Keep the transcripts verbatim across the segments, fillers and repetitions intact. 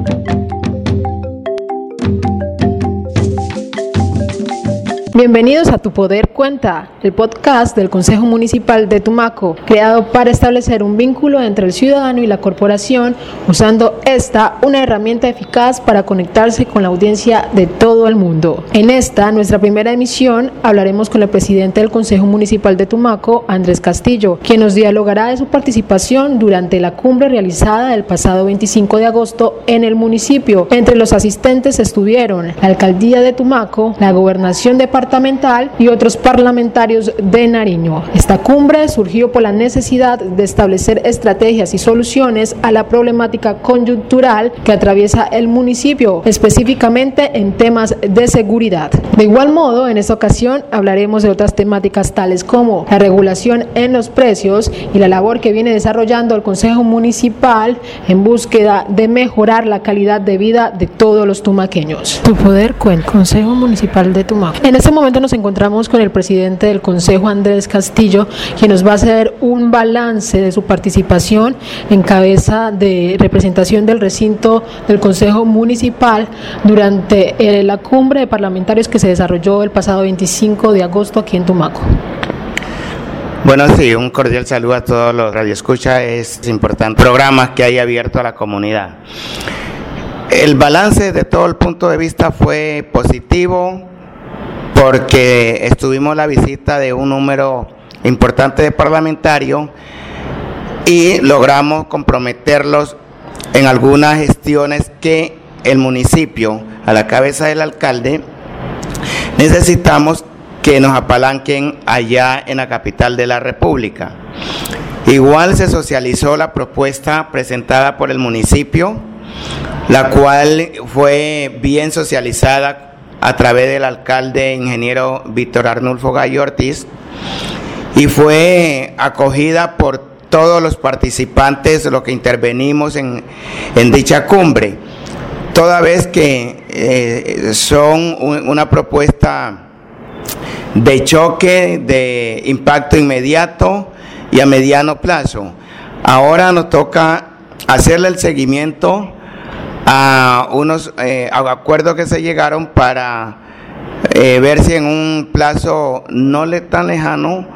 Bienvenidos a Tu Poder Cuenta, el podcast del Consejo Municipal de Tumaco, creado para establecer un vínculo entre el ciudadano y la corporación, usando esta una herramienta eficaz para conectarse con la audiencia de todo el mundo. En esta, nuestra primera emisión, hablaremos con el presidente del Consejo Municipal de Tumaco, Andrés Castillo, quien nos dialogará de su participación durante la cumbre realizada el pasado veinticinco de agosto en el municipio. Entre los asistentes estuvieron la Alcaldía de Tumaco, la Gobernación Departamental y otros parlamentarios de Nariño. Esta cumbre surgió por la necesidad de establecer estrategias y soluciones a la problemática coyuntural que atraviesa el municipio, específicamente en temas de seguridad. De igual modo, en esta ocasión hablaremos de otras temáticas tales como la regulación en los precios y la labor que viene desarrollando el Consejo Municipal en búsqueda de mejorar la calidad de vida de todos los tumaqueños. Tu Poder Cuenta, Consejo Municipal de Tumaco. En este momento nos encontramos con el presidente del Consejo, Andrés Castillo, quien nos va a hacer un balance de su participación en cabeza de representación del recinto del Consejo Municipal durante eh, la cumbre de parlamentarios que se desarrolló el pasado veinticinco de agosto aquí en Tumaco. Bueno, sí, un cordial saludo a todos los radioescuchas. Es importante programa que hay abierto a la comunidad. El balance de todo el punto de vista fue positivo, porque estuvimos la visita de un número importante de parlamentarios y logramos comprometerlos en algunas gestiones que el municipio, a la cabeza del alcalde, necesitamos que nos apalanquen allá en la capital de la República. Igual se socializó la propuesta presentada por el municipio, la cual fue bien socializada a través del alcalde ingeniero Víctor Arnulfo Gallo Ortiz, y fue acogida por todos los participantes, los que intervenimos en, en dicha cumbre, toda vez que eh, son un, una propuesta de choque, de impacto inmediato y a mediano plazo. Ahora nos toca hacerle el seguimiento a unos eh, a acuerdos que se llegaron para eh, ver si en un plazo no le tan lejano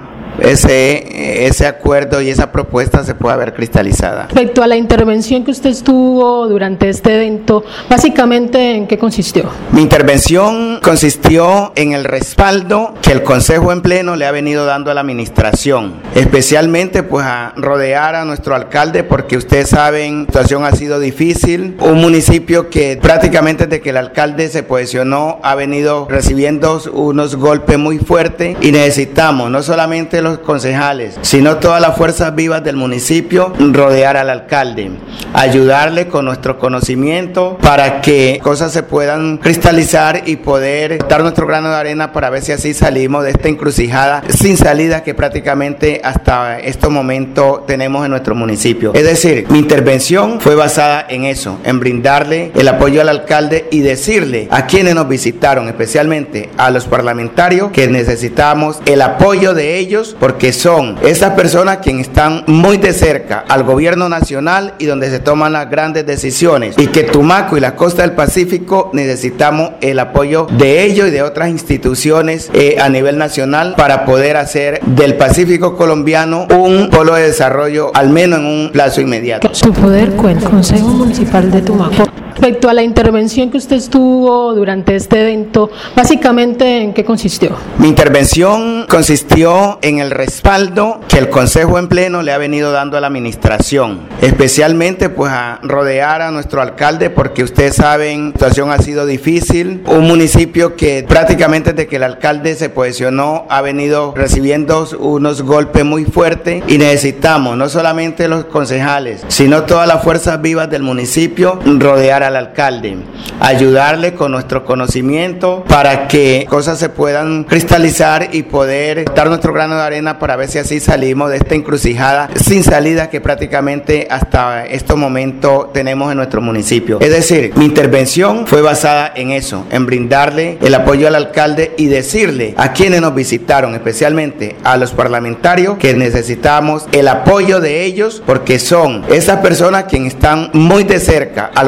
ese ese acuerdo y esa propuesta se puede ver cristalizada. Respecto a la intervención que usted estuvo durante este evento, básicamente ¿en qué consistió? Mi intervención consistió en el respaldo que el Consejo en Pleno le ha venido dando a la administración, especialmente pues a rodear a nuestro alcalde, porque ustedes saben, la situación ha sido difícil, un municipio que prácticamente desde que el alcalde se posicionó ha venido recibiendo unos golpes muy fuertes, y necesitamos no solamente los concejales, sino todas las fuerzas vivas del municipio rodear al alcalde, ayudarle con nuestro conocimiento para que cosas se puedan cristalizar y poder dar nuestro grano de arena para ver si así salimos de esta encrucijada sin salida que prácticamente hasta este momento tenemos en nuestro municipio. Es decir, mi intervención fue basada en eso, en brindarle el apoyo al alcalde y decirle a quienes nos visitaron, especialmente a los parlamentarios, que necesitamos el apoyo de ellos, porque son esas personas quienes están muy de cerca al gobierno nacional y donde se toman las grandes decisiones, y que Tumaco y la costa del Pacífico necesitamos el apoyo de ellos y de otras instituciones eh, a nivel nacional para poder hacer del Pacífico colombiano un polo de desarrollo, al menos en un plazo inmediato. Tu Poder Cuenta, Consejo Municipal de Tumaco. Respecto a la intervención que usted estuvo durante este evento, básicamente ¿en qué consistió? Mi intervención consistió en el respaldo que el Consejo en Pleno le ha venido dando a la administración, especialmente pues a rodear a nuestro alcalde, porque ustedes saben, la situación ha sido difícil, un municipio que prácticamente desde que el alcalde se posicionó ha venido recibiendo unos golpes muy fuertes, y necesitamos no solamente los concejales, sino todas las fuerzas vivas del municipio rodear al alcalde, ayudarle con nuestro conocimiento para que cosas se puedan cristalizar y poder dar nuestro grano de arena para ver si así salimos de esta encrucijada sin salida que prácticamente hasta este momento tenemos en nuestro municipio. Es decir, mi intervención fue basada en eso, en brindarle el apoyo al alcalde y decirle a quienes nos visitaron, especialmente a los parlamentarios, que necesitamos el apoyo de ellos, porque son esas personas quienes están muy de cerca al gobierno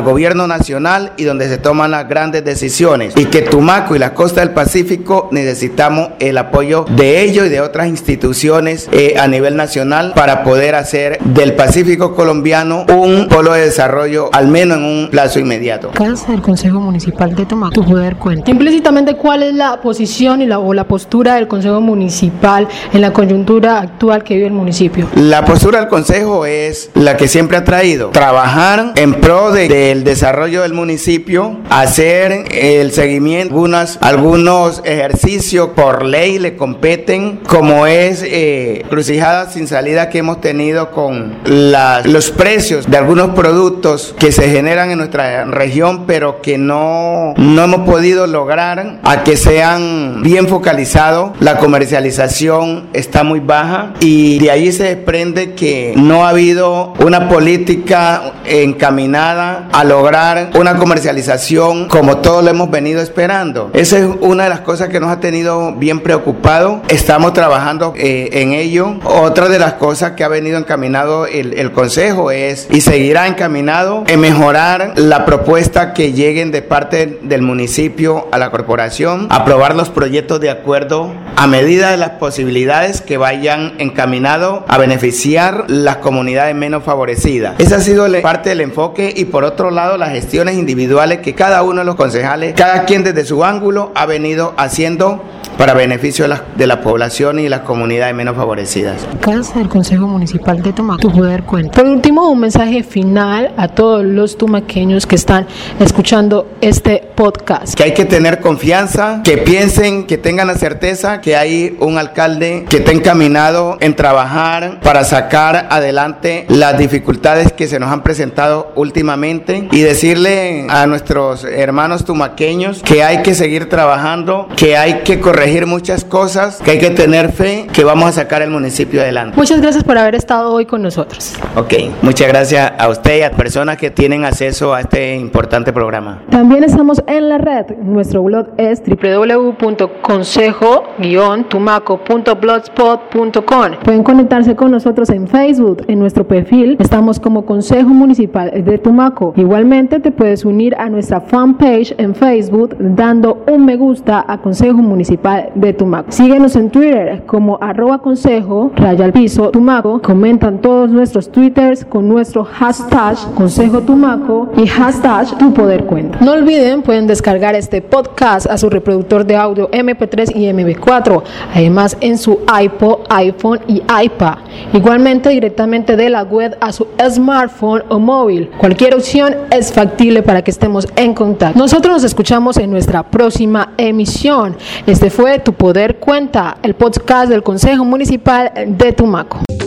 nacional y donde se toman las grandes decisiones, y que Tumaco y la costa del Pacífico necesitamos el apoyo de ellos y de otras instituciones eh, a nivel nacional para poder hacer del Pacífico colombiano un polo de desarrollo, al menos en un plazo inmediato. Casa del Consejo Municipal de Tumaco, tu poder cuenta. Implícitamente, ¿cuál es la posición y la, o la postura del Consejo Municipal en la coyuntura actual que vive el municipio? La postura del Consejo es la que siempre ha traído: trabajar en pro de, del desarrollo del municipio, hacer el seguimiento, algunas, algunos ejercicios por ley le competen, como es eh, crucijadas sin salida que hemos tenido con la, los precios de algunos productos que se generan en nuestra región, pero que no, no hemos podido lograr a que sean bien focalizados. La comercialización está muy baja y de ahí se desprende que no ha habido una política encaminada a lograr una comercialización como todos lo hemos venido esperando. Esa es una de las cosas que nos ha tenido bien preocupado. Estamos trabajando eh, en ello. Otra de las cosas que ha venido encaminado el, el Consejo es, y seguirá encaminado, en mejorar la propuesta que lleguen de parte del municipio a la corporación, aprobar los proyectos de acuerdo a medida de las posibilidades que vayan encaminados a beneficiar las comunidades menos favorecidas. Esa ha sido parte del enfoque, y por otro lado las gestiones individuales que cada uno de los concejales, cada quien desde su ángulo, ha venido haciendo para beneficio de la, de la población y las comunidades menos favorecidas. Casa del Consejo Municipal de Tumaco, tu poder cuenta. Por último, un mensaje final a todos los tumaqueños que están escuchando este podcast. Que hay que tener confianza, que piensen, que tengan la certeza que hay un alcalde que está encaminado en trabajar para sacar adelante las dificultades que se nos han presentado últimamente, y decirle a nuestros hermanos tumaqueños que hay que seguir trabajando, que hay que corregir muchas cosas, que hay que tener fe, que vamos a sacar el municipio adelante. Muchas gracias por haber estado hoy con nosotros. Ok, muchas gracias a usted y a personas que tienen acceso a este importante programa. También estamos en la red. Nuestro blog es doble u doble u doble u punto consejo guion tumaco punto blogspot punto com. Pueden conectarse con nosotros en Facebook. En nuestro perfil estamos como Consejo Municipal de Tumaco. Igualmente te puedes unir a nuestra fanpage en Facebook dando un me gusta a Consejo Municipal de Tumaco. Síguenos en Twitter como arroba consejo raya al piso Tumaco. Comentan todos nuestros twitters con nuestro hashtag Consejo Tumaco y hashtag Tu Poder Cuenta. No olviden, pueden descargar este podcast a su reproductor de audio eme pe tres y eme pe cuatro, además en su iPod, iPhone y iPad. Igualmente directamente de la web a su smartphone o móvil. Cualquier opción es factible para que estemos en contacto. Nosotros nos escuchamos en nuestra próxima emisión. Este fue Tu Poder Cuenta, el podcast del Consejo Municipal de Tumaco.